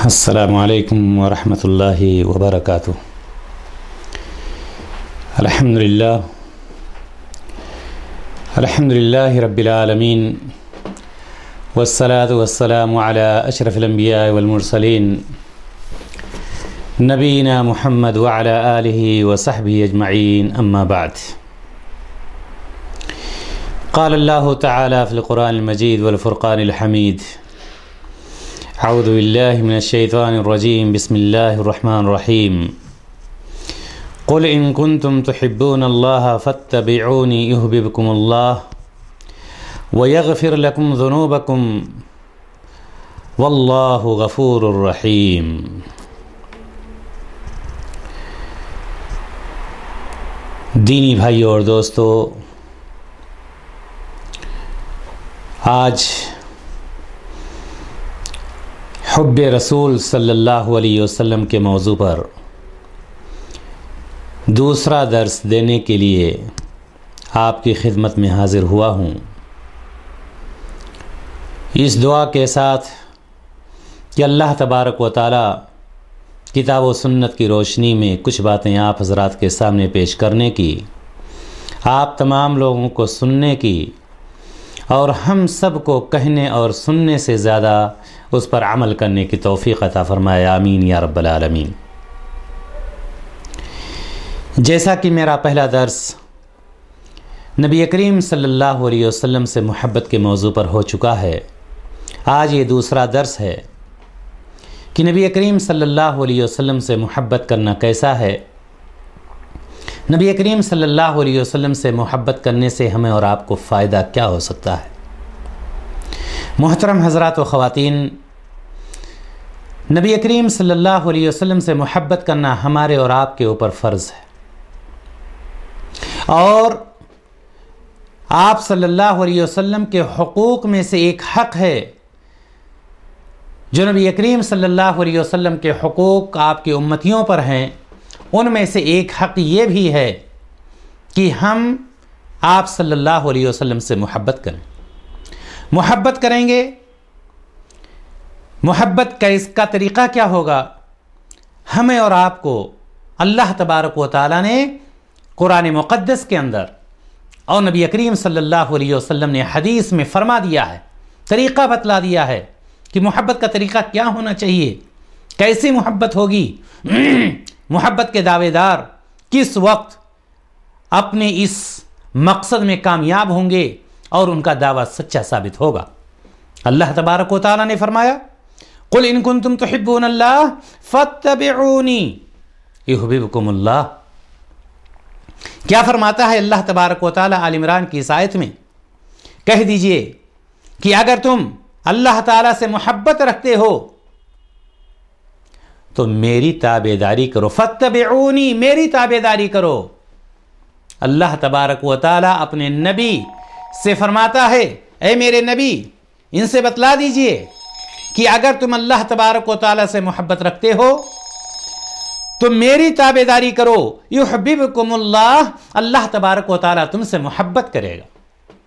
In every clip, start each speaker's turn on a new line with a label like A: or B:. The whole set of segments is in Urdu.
A: السلام علیکم ورحمۃ اللہ وبرکاتہ۔ الحمد للہ رب العالمین، والصلاة والسلام علی اشرف الانبیاء والمرسلین، نبینا محمد وعلی آلہ وصحبہ اجمعین، اما بعد۔ قال اللہ تعالی فی القرآن المجید والفرقان الحمید، اعوذ باللہ من الشیطان الرجیم، بسم اللہ الرحمن الرحیم۔ قل ان کنتم تحبون اللہ فاتبعونی یحببکم اللہ ویغفر لکم ذنوبکم واللہ غفور الرحیم۔ دینی بھائیو اور دوستو، آج حب رسول صلی اللہ علیہ وسلم کے موضوع پر دوسرا درس دینے کے لیے آپ کی خدمت میں حاضر ہوا ہوں، اس دعا کے ساتھ کہ اللہ تبارک و تعالی کتاب و سنت کی روشنی میں کچھ باتیں آپ حضرات کے سامنے پیش کرنے کی، آپ تمام لوگوں کو سننے کی، اور ہم سب کو کہنے اور سننے سے زیادہ اس پر عمل کرنے کی توفیق عطا فرمائے، آمین یا رب العالمین۔ جیسا کہ میرا پہلا درس نبی کریم صلی اللہ علیہ وسلم سے محبت کے موضوع پر ہو چکا ہے، آج یہ دوسرا درس ہے کہ نبی کریم صلی اللہ علیہ وسلم سے محبت کرنا کیسا ہے، نبی کریم صلی اللہ علیہ وسلم سے محبت کرنے سے ہمیں اور آپ کو فائدہ کیا ہو سکتا ہے۔ محترم حضرات و خواتین، نبی کریم صلی اللہ علیہ وسلم سے محبت کرنا ہمارے اور آپ کے اوپر فرض ہے، اور آپ صلی اللہ علیہ وسلم کے حقوق میں سے ایک حق ہے جو نبی کریم صلی اللہ علیہ وسلم کے حقوق آپ کی امتیوں پر ہیں، ان میں سے ایک حق یہ بھی ہے کہ ہم آپ صلی اللہ علیہ وسلم سے محبت کریں۔ محبت کریں گے، محبت کا اس کا طریقہ کیا ہوگا؟ ہمیں اور آپ کو اللہ تبارک و تعالیٰ نے قرآن مقدس کے اندر اور نبی کریم صلی اللہ علیہ وسلم نے حدیث میں فرما دیا ہے، طریقہ بتلا دیا ہے کہ محبت کا طریقہ کیا ہونا چاہیے، کیسی محبت ہوگی، محبت کے دعوے دار کس وقت اپنے اس مقصد میں کامیاب ہوں گے اور ان کا دعویٰ سچا ثابت ہوگا۔ اللہ تبارک و تعالیٰ نے فرمایا، قل ان کنتم تحبون اللہ فاتبعونی یحببکم اللہ۔ کیا فرماتا ہے اللہ تبارک و تعالیٰ آل عمران کی اس آیت میں؟ کہہ دیجئے کہ اگر تم اللہ تعالیٰ سے محبت رکھتے ہو تو میری تابعداری کرو، فاتبعونی، میری تابعداری کرو۔ اللہ تبارک و تعالیٰ اپنے نبی سے فرماتا ہے، اے میرے نبی، ان سے بتلا دیجئے کہ اگر تم اللہ تبارک و تعالیٰ سے محبت رکھتے ہو تو میری تابعداری کرو، یحببکم اللہ، اللہ تبارک و تعالیٰ تم سے محبت کرے گا۔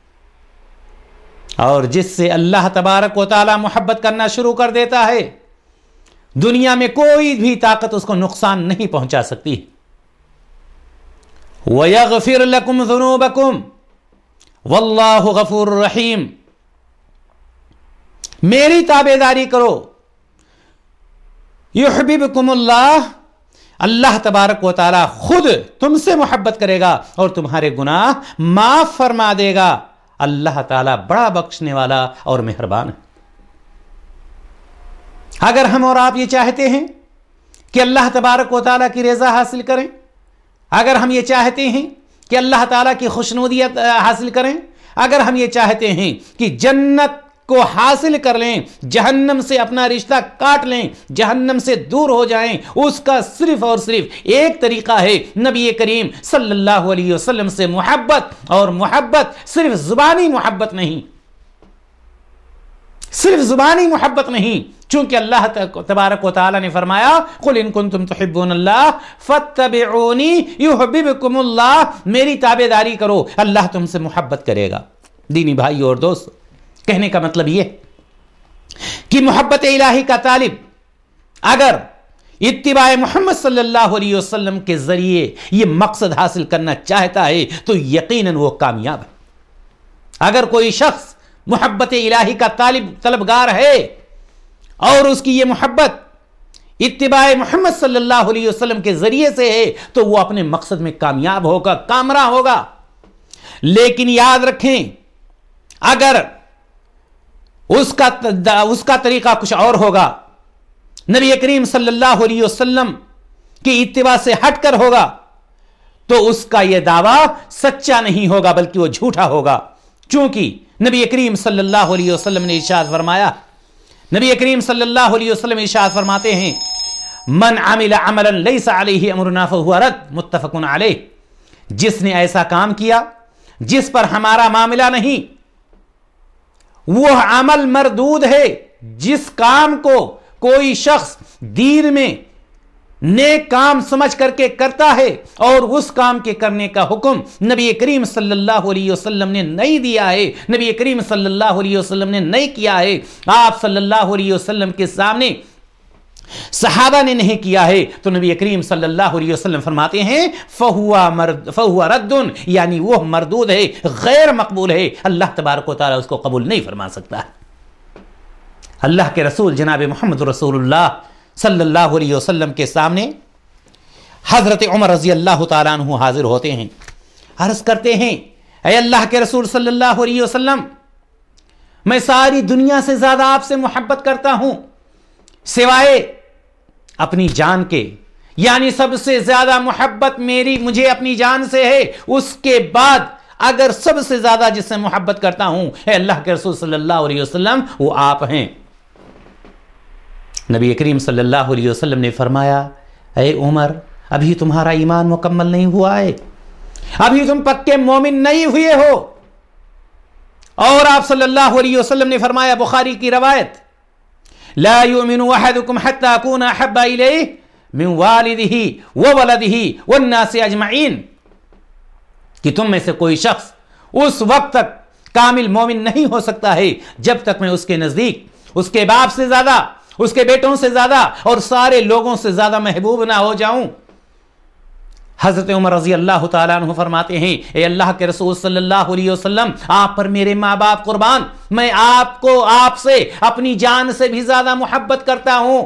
A: اور جس سے اللہ تبارک و تعالیٰ محبت کرنا شروع کر دیتا ہے، دنیا میں کوئی بھی طاقت اس کو نقصان نہیں پہنچا سکتی۔ وَيَغْفِرْ لَكُمْ ذُنُوبَكُمْ وَاللَّهُ غَفُورٌ رَحِيمٌ۔ میری تابعداری کرو، یحببکم اللہ، اللہ تبارک و تعالی خود تم سے محبت کرے گا اور تمہارے گناہ معاف فرما دے گا۔ اللہ تعالی بڑا بخشنے والا اور مہربان ہے۔ اگر ہم اور آپ یہ چاہتے ہیں کہ اللہ تبارک و تعالیٰ کی رضا حاصل کریں، اگر ہم یہ چاہتے ہیں کہ اللہ تعالیٰ کی خوشنودیت حاصل کریں، اگر ہم یہ چاہتے ہیں کہ جنت کو حاصل کر لیں، جہنم سے اپنا رشتہ کاٹ لیں، جہنم سے دور ہو جائیں، اس کا صرف اور صرف ایک طریقہ ہے نبی کریم صلی اللہ علیہ وسلم سے محبت، اور محبت صرف زبانی محبت نہیں، صرف زبانی محبت نہیں، چونکہ اللہ تبارک و تعالی نے فرمایا، قل ان کنتم تحبون اللہ فاتبعونی یحببکم اللہ، میری تابعداری کرو، اللہ تم سے محبت کرے گا۔ دینی بھائی اور دوست، کہنے کا مطلب یہ کہ محبت الہی کا طالب اگر اتباع محمد صلی اللہ علیہ وسلم کے ذریعے یہ مقصد حاصل کرنا چاہتا ہے تو یقیناً وہ کامیاب ہے۔ اگر کوئی شخص محبت الہی کا طلبگار ہے اور اس کی یہ محبت اتباع محمد صلی اللہ علیہ وسلم کے ذریعے سے ہے تو وہ اپنے مقصد میں کامیاب ہوگا، کامراں ہوگا۔ لیکن یاد رکھیں، اگر اس کا طریقہ کچھ اور ہوگا، نبی کریم صلی اللہ علیہ وسلم کی اتباع سے ہٹ کر ہوگا، تو اس کا یہ دعویٰ سچا نہیں ہوگا بلکہ وہ جھوٹا ہوگا۔ چونکہ نبی کریم صلی اللہ علیہ وسلم نے ارشاد فرمایا، نبی کریم صلی اللہ علیہ وسلم ارشاد فرماتے ہیں، من عمل عملا لیس علیہ امرنا فہو رد، متفق علیہ۔ جس نے ایسا کام کیا جس پر ہمارا معاملہ نہیں، وہ عمل مردود ہے۔ جس کام کو کوئی شخص دین میں نیک کام سمجھ کر کے کرتا ہے اور اس کام کے کرنے کا حکم نبی کریم صلی اللہ علیہ وسلم نے نہیں دیا ہے، نبی کریم صلی اللہ علیہ وسلم نے نہیں کیا ہے، آپ صلی اللہ علیہ وسلم کے سامنے صحابہ نے نہیں کیا ہے، تو نبی کریم صلی اللہ علیہ وسلم فرماتے ہیں فہو رد، یعنی وہ مردود ہے، غیر مقبول ہے، اللہ تبارک و تعالیٰ اس کو قبول نہیں فرما سکتا۔ اللہ کے رسول جناب محمد رسول اللہ صلی اللہ علیہ وسلم کے سامنے حضرت عمر رضی اللہ تعالیٰ عنہ حاضر ہوتے ہیں، عرض کرتے ہیں، اے اللہ کے رسول صلی اللہ علیہ وسلم، میں ساری دنیا سے زیادہ آپ سے محبت کرتا ہوں سوائے اپنی جان کے، یعنی سب سے زیادہ محبت مجھے اپنی جان سے ہے، اس کے بعد اگر سب سے زیادہ جس سے محبت کرتا ہوں اے اللہ کے رسول صلی اللہ علیہ وسلم وہ آپ ہیں۔ نبی کریم صلی اللہ علیہ وسلم نے فرمایا، اے عمر، ابھی تمہارا ایمان مکمل نہیں ہوا ہے، ابھی تم پکے مومن نہیں ہوئے ہو۔ اور آپ صلی اللہ علیہ وسلم نے فرمایا، بخاری کی روایت، لا يؤمن احدكم حتى اكون احب اليه من والده وولده والناس اجمعين، کہ تم میں سے کوئی شخص اس وقت تک کامل مومن نہیں ہو سکتا ہے جب تک میں اس کے نزدیک اس کے باپ سے زیادہ، اس کے بیٹوں سے زیادہ اور سارے لوگوں سے زیادہ محبوب نہ ہو جاؤں۔ حضرت عمر رضی اللہ تعالیٰ عنہ فرماتے ہیں، اے اللہ کے رسول صلی اللہ علیہ وسلم، آپ پر میرے ماں باپ قربان، میں آپ سے اپنی جان سے بھی زیادہ محبت کرتا ہوں۔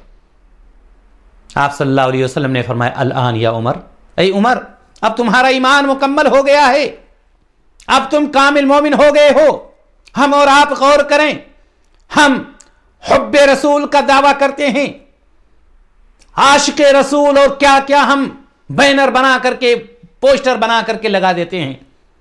A: آپ صلی اللہ علیہ وسلم نے فرمایا، الآن یا عمر، اے عمر، اب تمہارا ایمان مکمل ہو گیا ہے، اب تم کامل مومن ہو گئے ہو۔ ہم اور آپ غور کریں، ہم حب رسول کا دعویٰ کرتے ہیں، عاشق رسول، اور کیا کیا ہم بینر بنا کر کے، پوسٹر بنا کر کے لگا دیتے ہیں،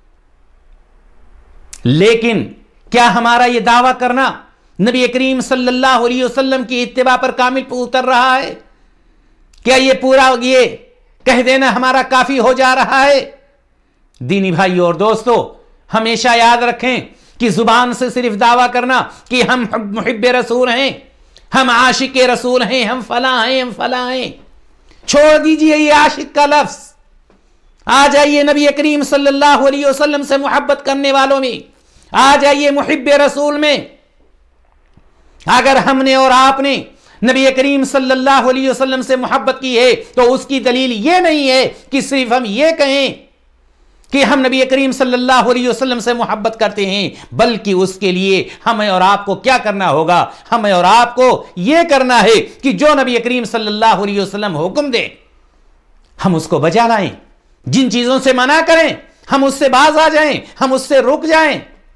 A: لیکن کیا ہمارا یہ دعویٰ کرنا نبی کریم صلی اللہ علیہ وسلم کی اتباع پر کامل اتر رہا ہے؟ کیا یہ پورا یہ کہہ دینا ہمارا کافی ہو جا رہا ہے؟ دینی بھائی اور دوستو، ہمیشہ یاد رکھیں کہ زبان سے صرف دعویٰ کرنا کہ ہم محب رسول ہیں، ہم عاشق رسول ہیں، ہم فلاں ہیں، ہم فلاں ہیں، چھوڑ دیجئے یہ عاشق کا لفظ، آ جائیے نبی کریم صلی اللہ علیہ وسلم سے محبت کرنے والوں میں، آ جائیے محب رسول میں۔ اگر ہم نے اور آپ نے نبی کریم صلی اللہ علیہ وسلم سے محبت کی ہے تو اس کی دلیل یہ نہیں ہے کہ صرف ہم یہ کہیں کہ ہم نبی کریم صلی اللہ علیہ وسلم سے محبت کرتے ہیں، بلکہ اس کے لیے ہمیں اور آپ کو کیا کرنا ہوگا؟ ہمیں اور آپ کو یہ کرنا ہے کہ جو نبی کریم صلی اللہ علیہ وسلم حکم دے ہم اس کو بجا لائیں، جن چیزوں سے منع کریں ہم اس سے باز آ جائیں، ہم اس سے رک جائیں۔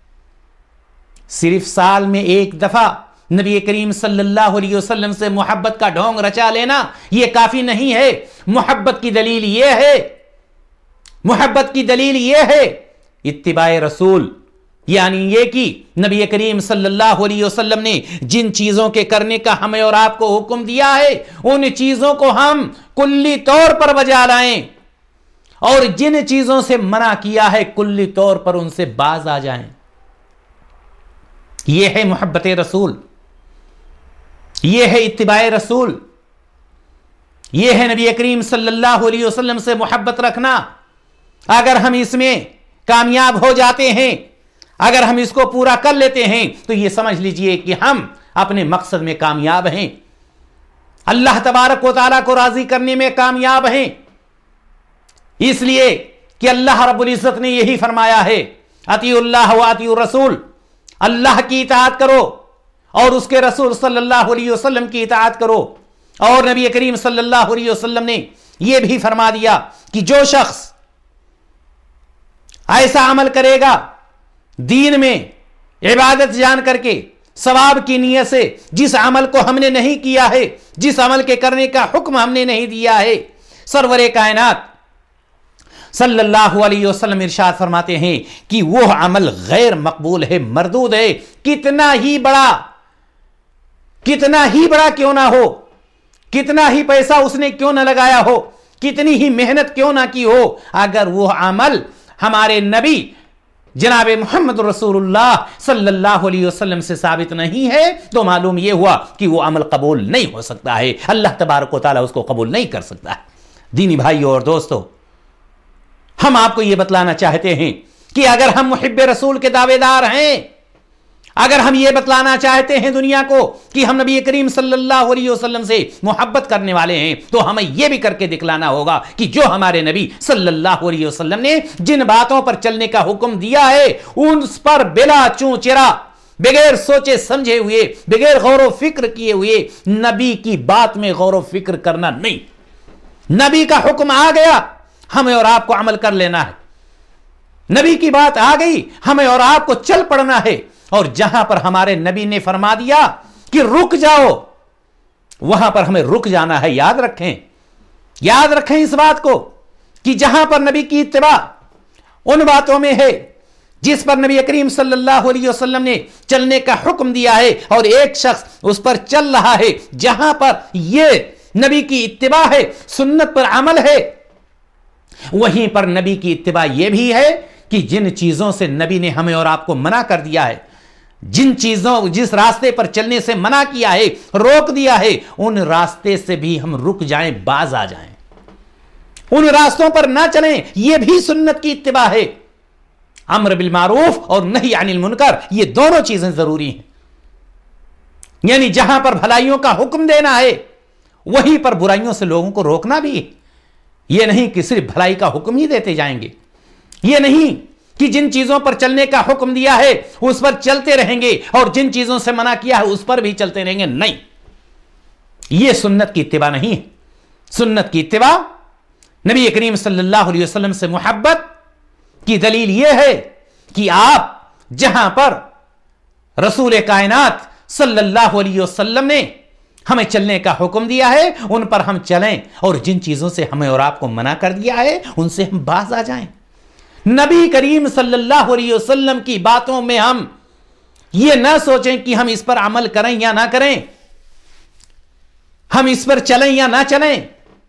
A: صرف سال میں ایک دفعہ نبی کریم صلی اللہ علیہ وسلم سے محبت کا ڈھونگ رچا لینا یہ کافی نہیں ہے۔ محبت کی دلیل یہ ہے، محبت کی دلیل یہ ہے اتباع رسول، یعنی یہ کہ نبی کریم صلی اللہ علیہ وسلم نے جن چیزوں کے کرنے کا ہمیں اور آپ کو حکم دیا ہے ان چیزوں کو ہم کلی طور پر بجا لائیں، اور جن چیزوں سے منع کیا ہے کلی طور پر ان سے باز آ جائیں۔ یہ ہے محبت رسول، یہ ہے اتباع رسول، یہ ہے نبی کریم صلی اللہ علیہ وسلم سے محبت رکھنا۔ اگر ہم اس میں کامیاب ہو جاتے ہیں، اگر ہم اس کو پورا کر لیتے ہیں تو یہ سمجھ لیجئے کہ ہم اپنے مقصد میں کامیاب ہیں۔ اللہ تبارک و تعالیٰ کو راضی کرنے میں کامیاب ہیں، اس لیے کہ اللہ رب العزت نے یہی فرمایا ہے، اطیعوا اللہ و اطیعوا الرسول، اللہ کی اطاعت کرو اور اس کے رسول صلی اللہ علیہ وسلم کی اطاعت کرو۔ اور نبی کریم صلی اللہ علیہ وسلم نے یہ بھی فرما دیا کہ جو شخص ایسا عمل کرے گا دین میں عبادت جان کر کے ثواب کی نیت سے، جس عمل کو ہم نے نہیں کیا ہے، جس عمل کے کرنے کا حکم ہم نے نہیں دیا ہے، سرور کائنات صلی اللہ علیہ وسلم ارشاد فرماتے ہیں کہ وہ عمل غیر مقبول ہے، مردود ہے، کتنا ہی بڑا کیوں نہ ہو، کتنا ہی پیسہ اس نے کیوں نہ لگایا ہو، کتنی ہی محنت کیوں نہ کی ہو، اگر وہ عمل ہمارے نبی جناب محمد رسول اللہ صلی اللہ علیہ وسلم سے ثابت نہیں ہے تو معلوم یہ ہوا کہ وہ عمل قبول نہیں ہو سکتا ہے، اللہ تبارک و تعالیٰ اس کو قبول نہیں کر سکتا ہے۔ دینی بھائیوں اور دوستو، ہم آپ کو یہ بتلانا چاہتے ہیں کہ اگر ہم محب رسول کے دعوے دار ہیں، اگر ہم یہ بتلانا چاہتے ہیں دنیا کو کہ ہم نبی کریم صلی اللہ علیہ وسلم سے محبت کرنے والے ہیں، تو ہمیں یہ بھی کر کے دکھلانا ہوگا کہ جو ہمارے نبی صلی اللہ علیہ وسلم نے جن باتوں پر چلنے کا حکم دیا ہے ان پر بلا چوں چرا، بغیر سوچے سمجھے ہوئے، بغیر غور و فکر کیے ہوئے نبی کی بات میں غور و فکر کرنا نہیں۔ نبی کا حکم آ گیا، ہمیں اور آپ کو عمل کر لینا ہے۔ نبی کی بات آ گئی، ہمیں اور آپ کو چل پڑنا ہے، اور جہاں پر ہمارے نبی نے فرما دیا کہ رک جاؤ، وہاں پر ہمیں رک جانا ہے۔ یاد رکھیں اس بات کو کہ جہاں پر نبی کی اتباع ان باتوں میں ہے جس پر نبی کریم صلی اللہ علیہ وسلم نے چلنے کا حکم دیا ہے، اور ایک شخص اس پر چل رہا ہے، جہاں پر یہ نبی کی اتباع ہے، سنت پر عمل ہے، وہیں پر نبی کی اتباع یہ بھی ہے کہ جن چیزوں سے نبی نے ہمیں اور آپ کو منع کر دیا ہے، جس راستے پر چلنے سے منع کیا ہے، روک دیا ہے، ان راستے سے بھی ہم رک جائیں، باز آ جائیں، ان راستوں پر نہ چلیں، یہ بھی سنت کی اتباع ہے۔ امر بالمعروف اور نہی عن المنکر، یہ دونوں چیزیں ضروری ہیں، یعنی جہاں پر بھلائیوں کا حکم دینا ہے وہیں پر برائیوں سے لوگوں کو روکنا بھی ہے۔ یہ نہیں کہ صرف بھلائی کا حکم ہی دیتے جائیں گے، یہ نہیں کہ جن چیزوں پر چلنے کا حکم دیا ہے اس پر چلتے رہیں گے اور جن چیزوں سے منع کیا ہے اس پر بھی چلتے رہیں گے، نہیں، یہ سنت کی اتباع نہیں ہے۔ سنت کی اتباع نبی کریم صلی اللہ علیہ وسلم سے محبت کی دلیل یہ ہے کہ آپ جہاں پر رسول کائنات صلی اللہ علیہ وسلم نے ہمیں چلنے کا حکم دیا ہے ان پر ہم چلیں، اور جن چیزوں سے ہمیں اور آپ کو منع کر دیا ہے ان سے ہم باز آ جائیں۔ نبی کریم صلی اللہ علیہ وسلم کی باتوں میں ہم یہ نہ سوچیں کہ ہم اس پر عمل کریں یا نہ کریں، ہم اس پر چلیں یا نہ چلیں،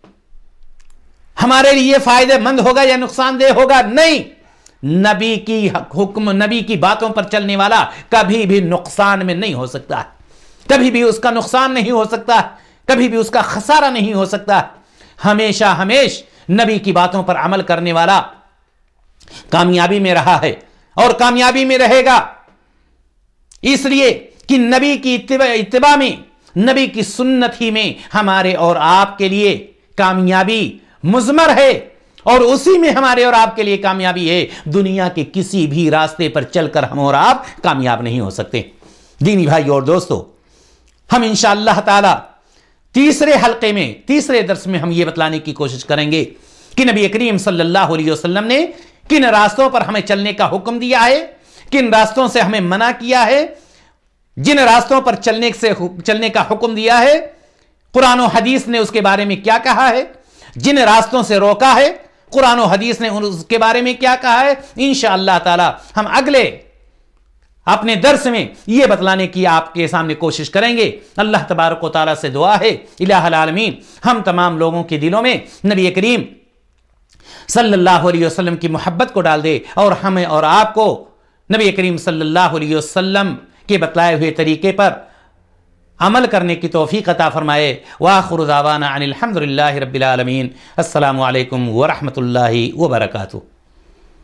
A: ہمارے لیے فائدہ مند ہوگا یا نقصان دہ ہوگا، نہیں۔ نبی کی حکم، نبی کی باتوں پر چلنے والا کبھی بھی نقصان میں نہیں ہو سکتا، کبھی بھی اس کا نقصان نہیں ہو سکتا، کبھی بھی اس کا خسارہ نہیں ہو سکتا۔ ہمیشہ نبی کی باتوں پر عمل کرنے والا کامیابی میں رہا ہے اور کامیابی میں رہے گا، اس لیے کہ نبی کی اتباع میں، نبی کی سنت ہی میں ہمارے اور آپ کے لیے کامیابی مضمر ہے، اور اسی میں ہمارے اور آپ کے لیے کامیابی ہے۔ دنیا کے کسی بھی راستے پر چل کر ہم اور آپ کامیاب نہیں ہو سکتے۔ دینی بھائی اور دوستو، ہم انشاءاللہ تعالی تیسرے حلقے میں، تیسرے درس میں ہم یہ بتلانے کی کوشش کریں گے کہ نبی کریم صلی اللہ علیہ وسلم نے کن راستوں پر ہمیں چلنے کا حکم دیا ہے، کن راستوں سے ہمیں منع کیا ہے، جن راستوں پر چلنے کا حکم دیا ہے قرآن و حدیث نے اس کے بارے میں کیا کہا ہے، جن راستوں سے روکا ہے قرآن و حدیث نے اس کے بارے میں کیا کہا ہے۔ انشاءاللہ تعالی ہم اگلے اپنے درس میں یہ بتلانے کی آپ کے سامنے کوشش کریں گے۔ اللہ تبارک و تعالی سے دعا ہے الہ العالمین ہم تمام لوگوں کے دلوں میں نبی کریم صلی اللہ علیہ وسلم کی محبت کو ڈال دے، اور ہمیں اور آپ کو نبی کریم صلی اللہ علیہ وسلم کے بتلائے ہوئے طریقے پر عمل کرنے کی توفیق عطا فرمائے۔ وآخر دعوانا ان الحمد للہ رب العالمین۔ السلام علیکم ورحمۃ اللہ وبرکاتہ۔